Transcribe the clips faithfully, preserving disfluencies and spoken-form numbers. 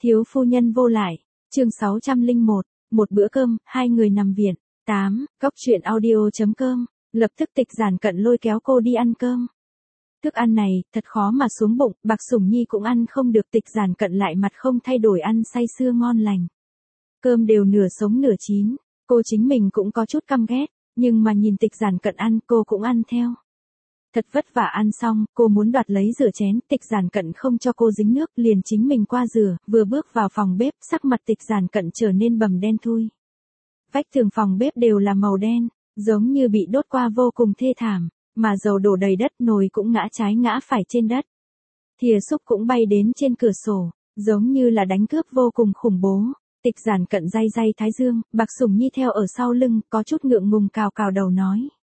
Thiếu phu nhân vô lại, chương sáu trăm lẻ một, một bữa cơm, hai người nằm viện. tám, góc truyện audio.com, lập tức Tịch Giản Cận lôi kéo cô đi ăn cơm. Thức ăn này, thật khó mà xuống bụng, Bạc Sủng Nhi cũng ăn không được, Tịch Giản Cận lại mặt không thay đổi ăn say sưa ngon lành. Cơm đều nửa sống nửa chín, cô chính mình cũng có chút căm ghét, nhưng mà nhìn Tịch Giản Cận ăn, cô cũng ăn theo. Thật vất vả ăn xong, cô muốn đoạt lấy rửa chén, Tịch Giản Cận không cho cô dính nước, liền chính mình qua rửa, vừa bước vào phòng bếp, sắc mặt Tịch Giản Cận trở nên bầm đen thui. Vách tường phòng bếp đều là màu đen, giống như bị đốt qua vô cùng thê thảm, mà dầu đổ đầy đất, nồi cũng ngã trái ngã phải trên đất. Thìa súp cũng bay đến trên cửa sổ, giống như là đánh cướp vô cùng khủng bố. Tịch Giản Cận day day thái dương, Bạc Sủng Nhi theo ở sau lưng, có chút ngượng ngùng cào cào đầu nói.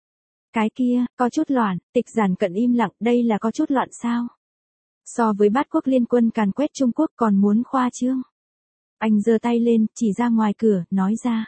Cái kia, có chút loạn, Tịch Giản Cận im lặng, đây là có chút loạn sao? So với bát quốc liên quân càn quét Trung Quốc còn muốn khoa trương. Anh giơ tay lên, chỉ ra ngoài cửa, nói ra.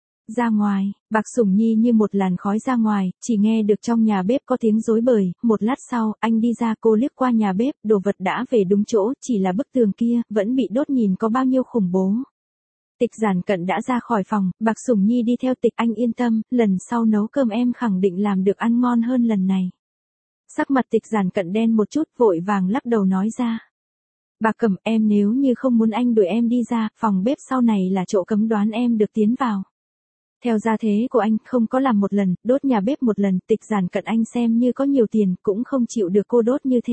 Ra ngoài, Bạc Sủng Nhi như một làn khói ra ngoài, chỉ nghe được trong nhà bếp có tiếng rối bời, một lát sau, anh đi ra, cô liếc qua nhà bếp, đồ vật đã về đúng chỗ, chỉ là bức tường kia, vẫn bị đốt, nhìn có bao nhiêu khủng bố. Tịch Giản Cận đã ra khỏi phòng, Bạc Sủng Nhi đi theo Tịch, anh yên tâm, lần sau nấu cơm em khẳng định làm được ăn ngon hơn lần này. Sắc mặt Tịch Giản Cận đen một chút, vội vàng lắc đầu nói ra. Bà Cẩm, em nếu như không muốn anh đuổi em đi ra, phòng bếp sau này là chỗ cấm đoán em được tiến vào. Theo gia thế của anh, không có làm một lần, đốt nhà bếp một lần, Tịch Giản Cận anh xem như có nhiều tiền, cũng không chịu được cô đốt như thế.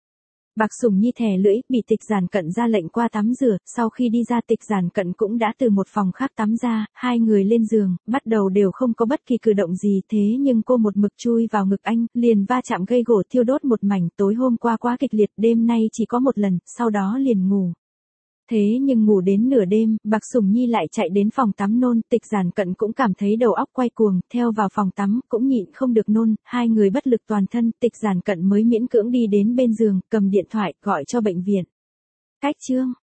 Bạc Sủng Nhi thè lưỡi, bị Tịch Giản Cận ra lệnh qua tắm rửa, sau khi đi ra Tịch Giản Cận cũng đã từ một phòng khác tắm ra, hai người lên giường, bắt đầu đều không có bất kỳ cử động gì, thế nhưng cô một mực chui vào ngực anh, liền va chạm gây gổ thiêu đốt một mảnh, tối hôm qua quá kịch liệt, đêm nay chỉ có một lần, sau đó liền ngủ. Thế nhưng ngủ đến nửa đêm, Bạc Sủng Nhi lại chạy đến phòng tắm nôn, Tịch Giản Cận cũng cảm thấy đầu óc quay cuồng, theo vào phòng tắm, cũng nhịn không được nôn, hai người bất lực toàn thân, Tịch Giản Cận mới miễn cưỡng đi đến bên giường, cầm điện thoại, gọi cho bệnh viện. Cách chương